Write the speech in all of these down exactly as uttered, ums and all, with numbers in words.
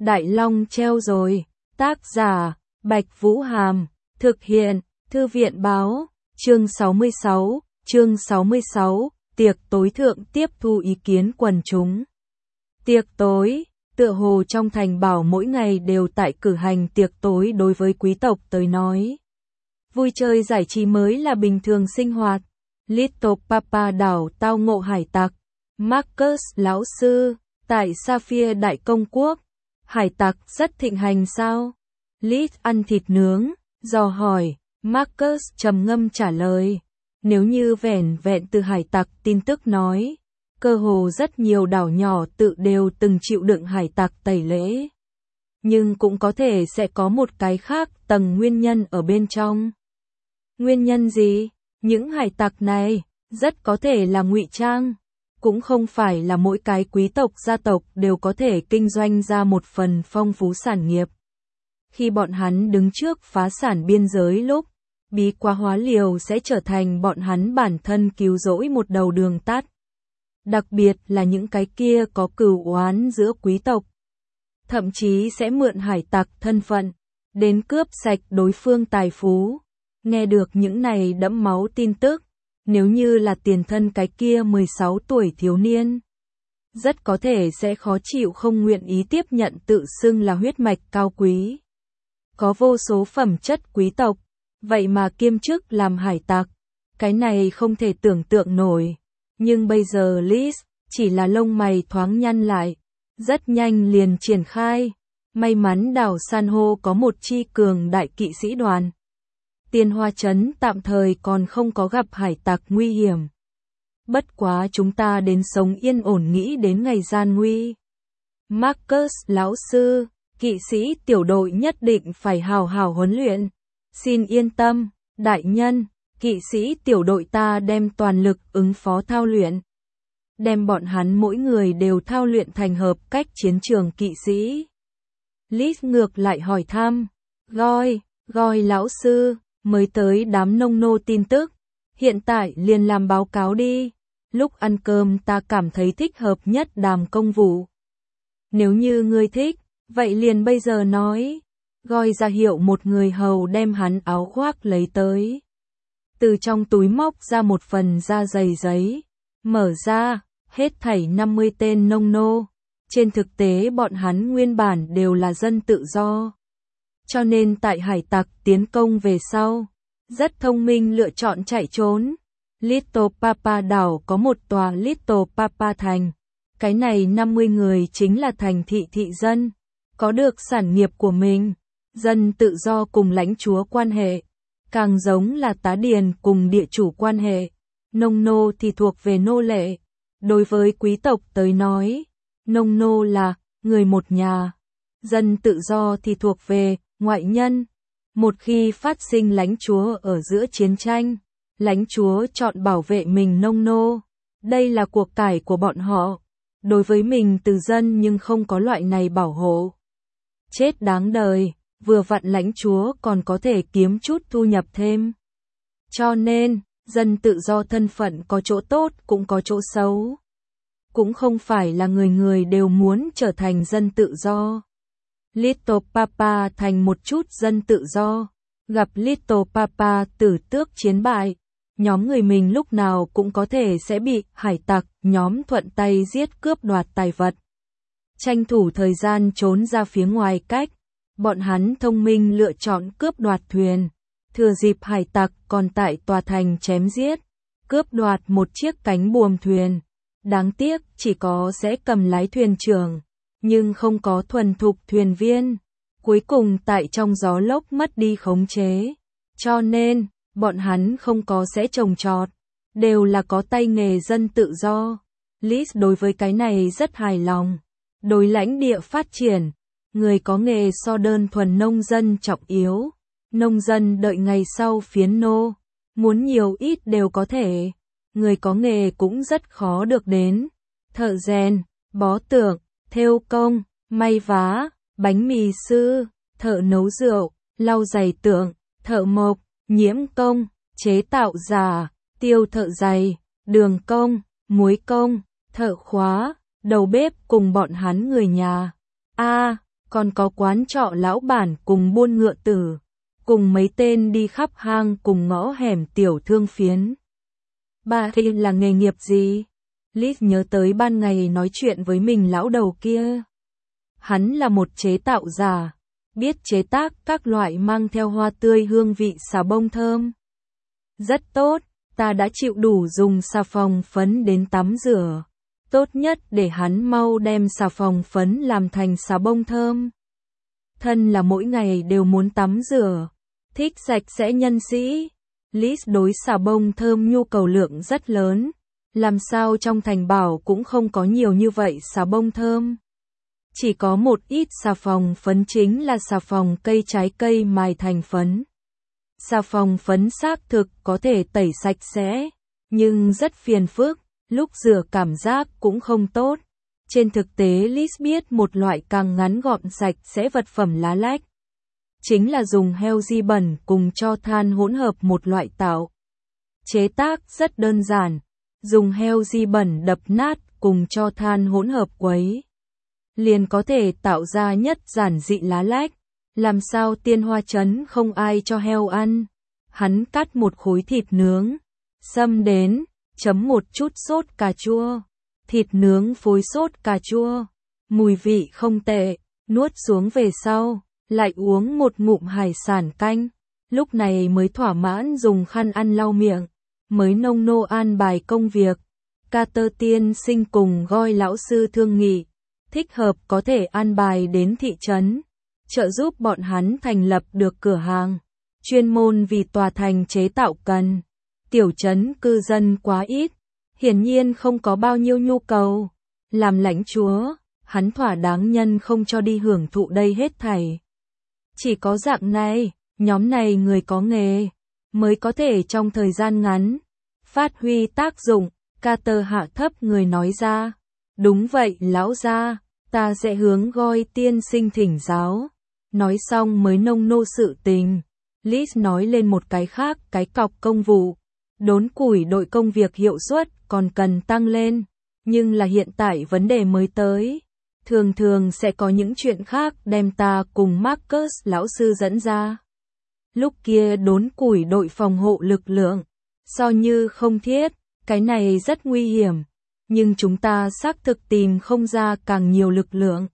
Đại Long treo rồi. Tác giả, Bạch Vũ Hàm. Thực hiện, Thư viện Báo. Chương sáu mươi sáu, chương sáu mươi sáu, tiệc tối thượng tiếp thu ý kiến quần chúng. Tiệc tối, tựa hồ trong thành bảo mỗi ngày đều tại cử hành tiệc tối đối với quý tộc tới nói. Vui chơi giải trí mới là bình thường sinh hoạt. Little Papa đảo tao ngộ hải tặc. Marcus lão sư, tại Sapphire Đại Công Quốc, hải tặc rất thịnh hành sao? Lit ăn thịt nướng, dò hỏi. Marcus trầm ngâm trả lời. Nếu như vẻn vẹn từ hải tặc tin tức nói, cơ hồ rất nhiều đảo nhỏ tự đều từng chịu đựng hải tặc tẩy lễ. Nhưng cũng có thể sẽ có một cái khác tầng nguyên nhân ở bên trong. Nguyên nhân gì? Những hải tặc này rất có thể là ngụy trang. Cũng không phải là mỗi cái quý tộc gia tộc đều có thể kinh doanh ra một phần phong phú sản nghiệp. Khi bọn hắn đứng trước phá sản biên giới lúc, bí quá hóa liều sẽ trở thành bọn hắn bản thân cứu rỗi một đầu đường tắt. Đặc biệt là những cái kia có cừu oán giữa quý tộc. Thậm chí sẽ mượn hải tặc thân phận, đến cướp sạch đối phương tài phú. Nghe được những này đẫm máu tin tức, nếu như là tiền thân cái kia mười sáu tuổi thiếu niên, rất có thể sẽ khó chịu không nguyện ý tiếp nhận tự xưng là huyết mạch cao quý. Có vô số phẩm chất quý tộc, vậy mà kiêm chức làm hải tặc, cái này không thể tưởng tượng nổi. Nhưng bây giờ Liz chỉ là lông mày thoáng nhăn lại, rất nhanh liền triển khai. May mắn đảo San hô có một chi cường đại kỵ sĩ đoàn. Tiên Hoa Trấn tạm thời còn không có gặp hải tặc nguy hiểm. Bất quá chúng ta đến sống yên ổn nghĩ đến ngày gian nguy. Marcus lão sư, kỵ sĩ tiểu đội nhất định phải hào hào huấn luyện. Xin yên tâm, đại nhân, kỵ sĩ tiểu đội ta đem toàn lực ứng phó thao luyện. Đem bọn hắn mỗi người đều thao luyện thành hợp cách chiến trường kỵ sĩ. Liz ngược lại hỏi thăm. Goi, Goi lão sư, mới tới đám nông nô tin tức. Hiện tại liền làm báo cáo đi. Lúc ăn cơm ta cảm thấy thích hợp nhất đàm công vụ. Nếu như ngươi thích, vậy liền bây giờ nói. Goi ra hiệu một người hầu đem hắn áo khoác lấy tới. Từ trong túi móc ra một phần da dày giấy. Mở ra, hết thảy năm mươi tên nông nô. Trên thực tế bọn hắn nguyên bản đều là dân tự do. Cho nên tại hải tặc tiến công về sau, rất thông minh lựa chọn chạy trốn. Little Papa đảo có một tòa Little Papa thành. Cái này năm mươi người chính là thành thị thị dân, có được sản nghiệp của mình. Dân tự do cùng lãnh chúa quan hệ, càng giống là tá điền cùng địa chủ quan hệ. Nông nô thì thuộc về nô lệ. Đối với quý tộc tới nói, nông nô là người một nhà. Dân tự do thì thuộc về ngoại nhân. Một khi phát sinh lãnh chúa ở giữa chiến tranh, lãnh chúa chọn bảo vệ mình nông nô. Đây là cuộc cải của bọn họ. Đối với mình từ dân nhưng không có loại này bảo hộ. Chết đáng đời, vừa vặn lãnh chúa còn có thể kiếm chút thu nhập thêm. Cho nên, dân tự do thân phận có chỗ tốt cũng có chỗ xấu. Cũng không phải là người người đều muốn trở thành dân tự do. Little Papa thành một chút dân tự do. Gặp Little Papa tử tước chiến bại, nhóm người mình lúc nào cũng có thể sẽ bị hải tặc nhóm thuận tay giết cướp đoạt tài vật. Tranh thủ thời gian trốn ra phía ngoài cách, bọn hắn thông minh lựa chọn cướp đoạt thuyền. Thừa dịp hải tặc còn tại tòa thành chém giết, cướp đoạt một chiếc cánh buồm thuyền. Đáng tiếc chỉ có sẽ cầm lái thuyền trưởng, nhưng không có thuần thục thuyền viên. Cuối cùng tại trong gió lốc mất đi khống chế. Cho nên, bọn hắn không có sẽ trồng trọt, đều là có tay nghề dân tự do. Liz đối với cái này rất hài lòng. Đối lãnh địa phát triển, người có nghề so đơn thuần nông dân trọng yếu. Nông dân đợi ngày sau phiến nô, muốn nhiều ít đều có thể. Người có nghề cũng rất khó được đến. Thợ rèn, bó tượng, thêu công, may vá, bánh mì sư, thợ nấu rượu, lau giày tượng, thợ mộc, nhiễm công, chế tạo giả, tiêu thợ giày, đường công, muối công, thợ khóa, đầu bếp cùng bọn hắn người nhà. A, còn có quán trọ lão bản cùng buôn ngựa tử, cùng mấy tên đi khắp hang cùng ngõ hẻm tiểu thương phiến. Bà thì là nghề nghiệp gì? Liz nhớ tới ban ngày nói chuyện với mình lão đầu kia. Hắn là một chế tạo giả, biết chế tác các loại mang theo hoa tươi hương vị xà bông thơm. Rất tốt, ta đã chịu đủ dùng xà phòng phấn đến tắm rửa. Tốt nhất để hắn mau đem xà phòng phấn làm thành xà bông thơm. Thân là mỗi ngày đều muốn tắm rửa, thích sạch sẽ nhân sĩ. Liz đối xà bông thơm nhu cầu lượng rất lớn, làm sao trong thành bảo cũng không có nhiều như vậy xà bông thơm. Chỉ có một ít xà phòng phấn chính là xà phòng cây trái cây mài thành phấn. Xà phòng phấn xác thực có thể tẩy sạch sẽ, nhưng rất phiền phức, lúc rửa cảm giác cũng không tốt. Trên thực tế Liz biết một loại càng ngắn gọn sạch sẽ vật phẩm lá lách. Chính là dùng heo di bẩn cùng tro than hỗn hợp một loại tạo. Chế tác rất đơn giản, dùng heo di bẩn đập nát cùng tro than hỗn hợp quấy. Liền có thể tạo ra nhất giản dị lá lách. Làm sao Tiên Hoa Trấn không ai cho heo ăn. Hắn cắt một khối thịt nướng, xâm đến, chấm một chút sốt cà chua. Thịt nướng phối sốt cà chua, mùi vị không tệ, nuốt xuống về sau, lại uống một ngụm hải sản canh. Lúc này mới thỏa mãn dùng khăn ăn lau miệng, mới nông nô an bài công việc. Carter tiên sinh cùng Goi lão sư thương nghị, thích hợp có thể an bài đến thị trấn, trợ giúp bọn hắn thành lập được cửa hàng, chuyên môn vì tòa thành chế tạo cần. Tiểu trấn cư dân quá ít, hiển nhiên không có bao nhiêu nhu cầu. Làm lãnh chúa, hắn thỏa đáng nhân không cho đi hưởng thụ đây hết thảy. Chỉ có dạng này, nhóm này người có nghề, mới có thể trong thời gian ngắn, phát huy tác dụng. Carter hạ thấp người nói ra. Đúng vậy lão gia, ta sẽ hướng Goi tiên sinh thỉnh giáo. Nói xong mới nông nô sự tình. Liz nói lên một cái khác, cái cọc công vụ. Đốn củi đội công việc hiệu suất còn cần tăng lên, nhưng là hiện tại vấn đề mới tới. Thường thường sẽ có những chuyện khác đem ta cùng Marcus lão sư dẫn ra. Lúc kia đốn củi đội phòng hộ lực lượng, so như không thiết, cái này rất nguy hiểm, nhưng chúng ta xác thực tìm không ra càng nhiều lực lượng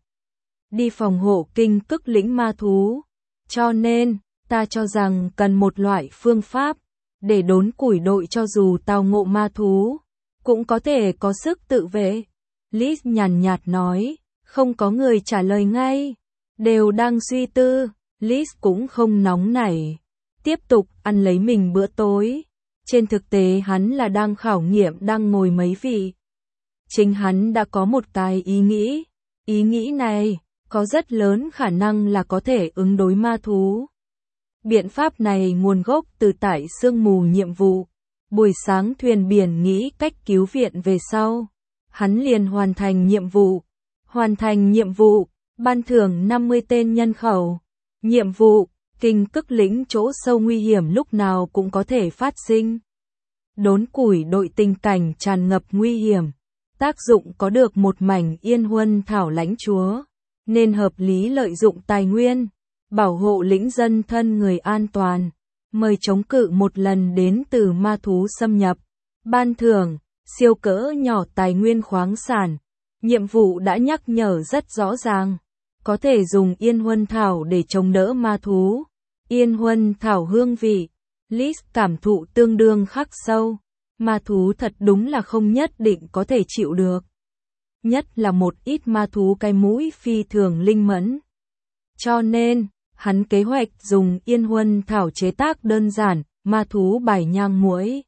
đi phòng hộ kinh cức lĩnh ma thú. Cho nên, ta cho rằng cần một loại phương pháp để đốn củi đội cho dù tao ngộ ma thú, cũng có thể có sức tự vệ. Liz nhàn nhạt nói, không có người trả lời ngay, đều đang suy tư. Liz cũng không nóng nảy, tiếp tục ăn lấy mình bữa tối. Trên thực tế hắn là đang khảo nghiệm đang ngồi mấy vị. Chính hắn đã có một cái ý nghĩ, ý nghĩ này có rất lớn khả năng là có thể ứng đối ma thú. Biện pháp này nguồn gốc từ tại sương mù nhiệm vụ. Buổi sáng thuyền biển nghĩ cách cứu viện về sau, hắn liền hoàn thành nhiệm vụ. Hoàn thành nhiệm vụ, ban thưởng năm mươi tên nhân khẩu. Nhiệm vụ, kinh cức lĩnh chỗ sâu nguy hiểm lúc nào cũng có thể phát sinh. Đốn củi đội tình cảnh tràn ngập nguy hiểm. Tác dụng có được một mảnh yên huân thảo lãnh chúa, nên hợp lý lợi dụng tài nguyên, bảo hộ lĩnh dân thân người an toàn, mời chống cự một lần đến từ ma thú xâm nhập. Ban thưởng, siêu cỡ nhỏ tài nguyên khoáng sản. Nhiệm vụ đã nhắc nhở rất rõ ràng, có thể dùng yên huân thảo để chống đỡ ma thú. Yên huân thảo hương vị, Liz cảm thụ tương đương khắc sâu. Ma thú thật đúng là không nhất định có thể chịu được. Nhất là một ít ma thú cái mũi phi thường linh mẫn. Cho nên, hắn kế hoạch dùng yên huân thảo chế tác đơn giản, ma thú bài nhang muỗi.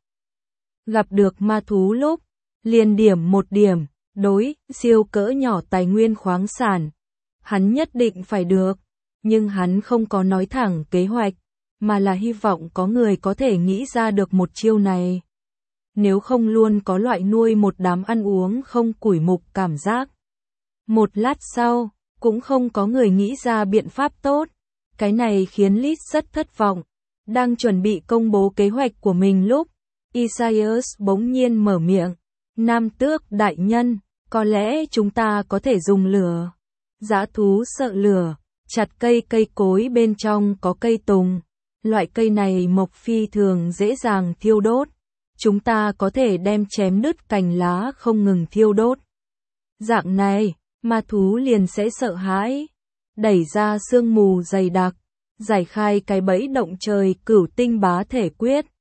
Gặp được ma thú lúc, liền điểm một điểm, đối, siêu cỡ nhỏ tài nguyên khoáng sản. Hắn nhất định phải được, nhưng hắn không có nói thẳng kế hoạch, mà là hy vọng có người có thể nghĩ ra được một chiêu này. Nếu không luôn có loại nuôi một đám ăn uống không củi mục cảm giác. Một lát sau, cũng không có người nghĩ ra biện pháp tốt. Cái này khiến Liz rất thất vọng. Đang chuẩn bị công bố kế hoạch của mình lúc, Isaias bỗng nhiên mở miệng. Nam tước đại nhân, có lẽ chúng ta có thể dùng lửa. Dã thú sợ lửa, chặt cây cây cối bên trong có cây tùng. Loại cây này mộc phi thường dễ dàng thiêu đốt. Chúng ta có thể đem chém đứt cành lá không ngừng thiêu đốt. Dạng này, ma thú liền sẽ sợ hãi, đẩy ra sương mù dày đặc, giải khai cái bẫy động trời cửu tinh bá thể quyết.